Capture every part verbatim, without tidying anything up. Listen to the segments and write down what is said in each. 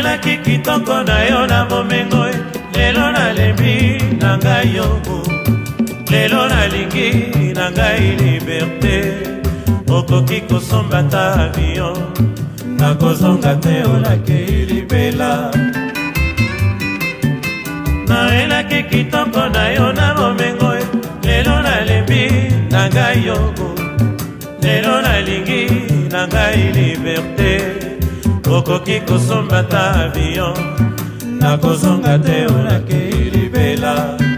nazalaki kitoko na yo na bomengo. Lelo nalembi na ngai yo, lelo nalingi na ngai liberté. Okoki kosomba ta avion, nakozonga te olakei libela. Naelaki kitoko na yo na bomengo. Lelo nalembi na ngai yo, lelo nalingi na ngai liberté. Okoki kosomba ta avion, nakozonga te olakei libela.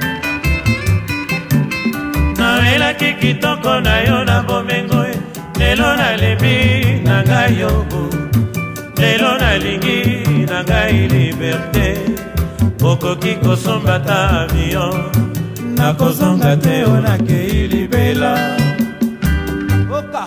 Naelaki kitoko na yo na bomengo. Lelo nalembi na ngai yo, lelo nalingi na ngai liberté. Okoki kosomba ta avion, nakozonga te olakei libela. Oka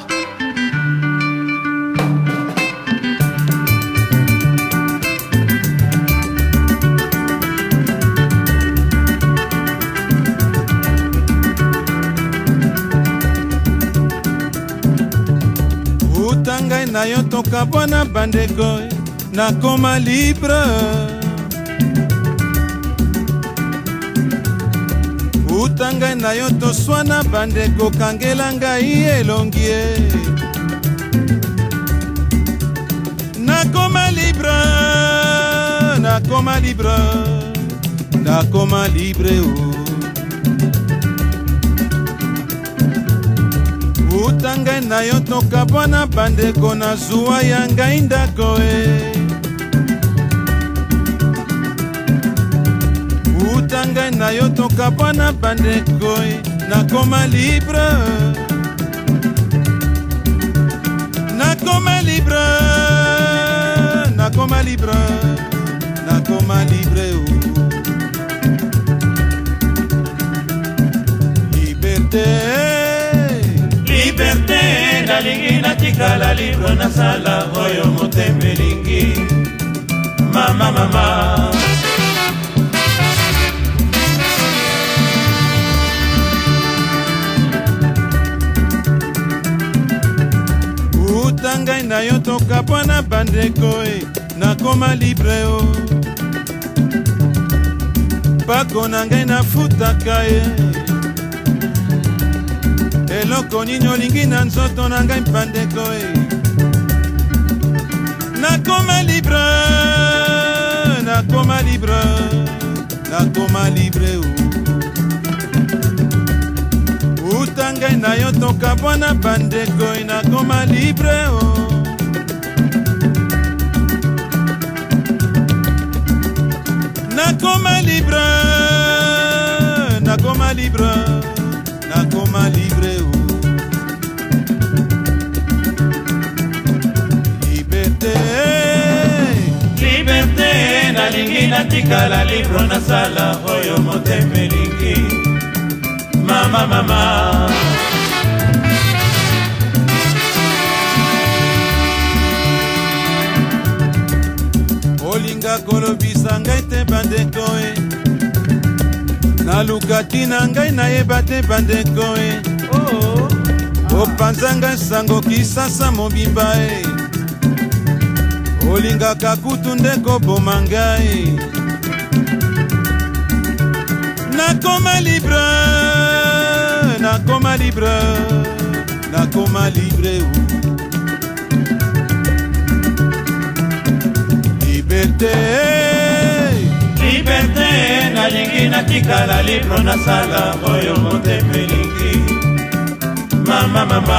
Utangai na yo toka bwana bandeko, nakoma libre. Utangai na yo toswana bandeko, kangela ngai elongie. Nakoma libre, nakoma libre, nakoma libre oh. Utangai na yo toka bwana bandeko, na zuwa ya ngai ndako e. Utangai na yo toka bwana bandeko, nakoma libre. Nakoma libre, nakoma libre, nakoma libre oh. Liberté, liberté, nalingi natikala libre nasala oyo motema elingi. Mama mama Utangai na yo toka bwana bandeko, nakoma libre oh. Pako na ngai nafutaka ye, eloko nini olingi na nzoto na ngai bandeko e. Nakoma libre, nakoma libre, nakoma libre oh. Utangai na yo toka bwana bandeko, nakoma libre oh. Nakoma libre, nakoma libre, nakoma libre oh. Liberté, liberté, nalingi natikala libre nasala oyo motema elingi. Mama mama olinga kolobisa ngai te bandeko e. Nalukati na ngai nayeba te bandeko e. Opanza ngai sango kisasa mobimba e. Olingaka kutu ndeko boma ngai. Nakoma libre, nakoma libre, nakoma libre oh. Liberté, liberté, nalingi natikala libre nasala oyo motema elingi. Mama mama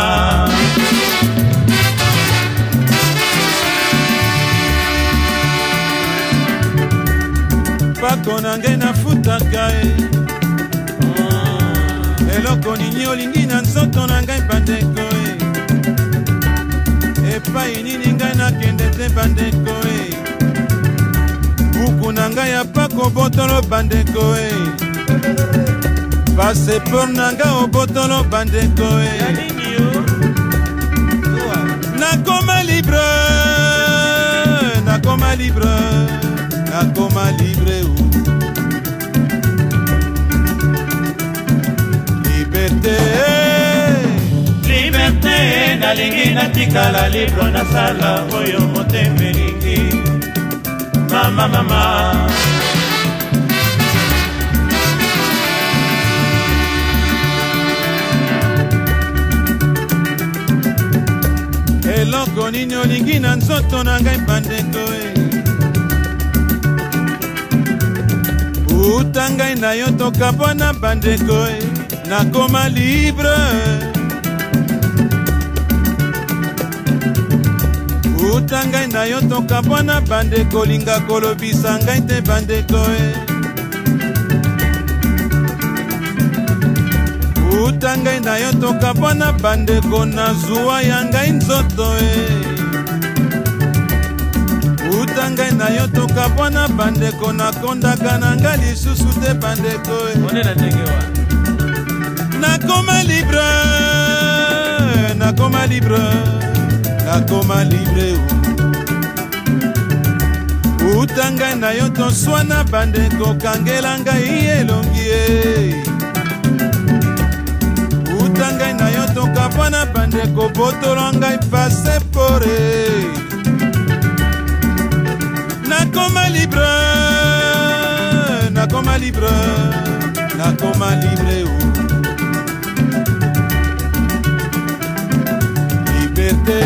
pako na ngai nafutaka e. Eloko nini olingi na nzoto na ngai bandeko e. Epai nini ngai nakende te bandeko e. Buku na ngai ya pako botolo bandeko e. Passeport na ngai obotolo bandeko e. Nakoma libre, nakoma libre, nakoma libre oh. Liberté, liberté, nalingi natikala libre nasala oyo motema elingi. mama mama. eloko nini olingi na nzoto na ngai bandeko e uta ngai na yo tokabwana bandeko e nakoma libre uta ngai na yo tokabwana bandeko linga kolobisa ngai te bandeko e uta ngai na yo tokabwana bandeko na zuwa ya ngai nzoto e uta ngai na yo tokabwana bandeko nakondaka na ngai lisusu te bandeko e nakoma libre nakoma libre nakoma libre uta ngai na yo toswana bandeko kangela ngai elongi e uta ngai na yo tokabwana bandeko botola ngai pasepore nakoma libre nakoma libre nakoma libre o liberté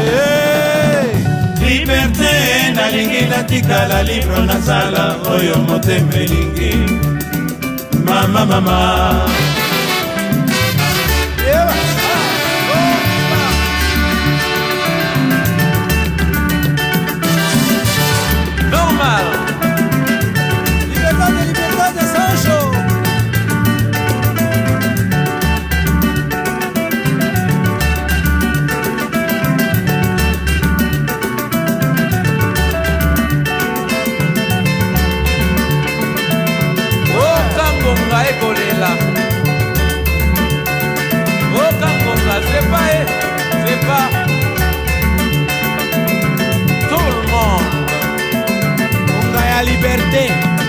liberté nalingi natikala libre nazala oyo motema elingi mama mama. C'est pas, c'est pas tout le monde. On gagne la liberté.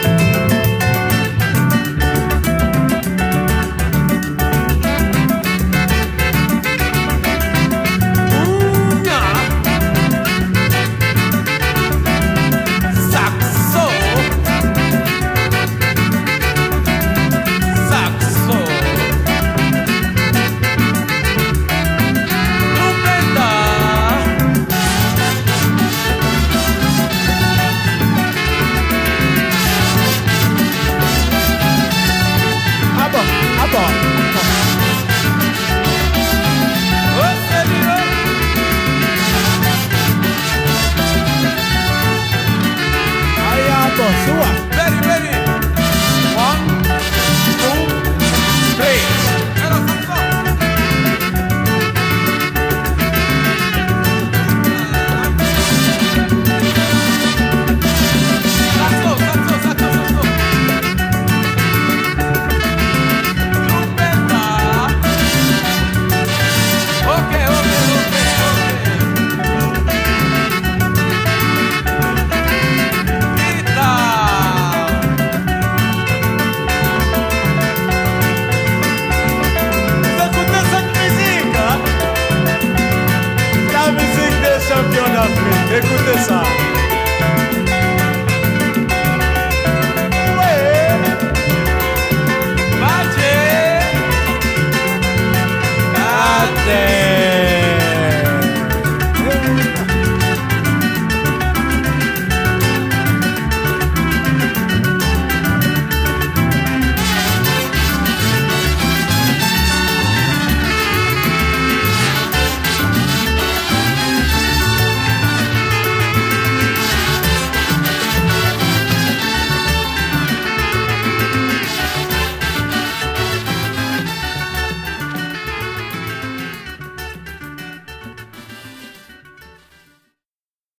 Ready, ready. One, two, three. Salto, salto, salto, salto. Trompeta. Ok, ok, ok, ok. Écoutez ça. Ouais. Bate. Bate.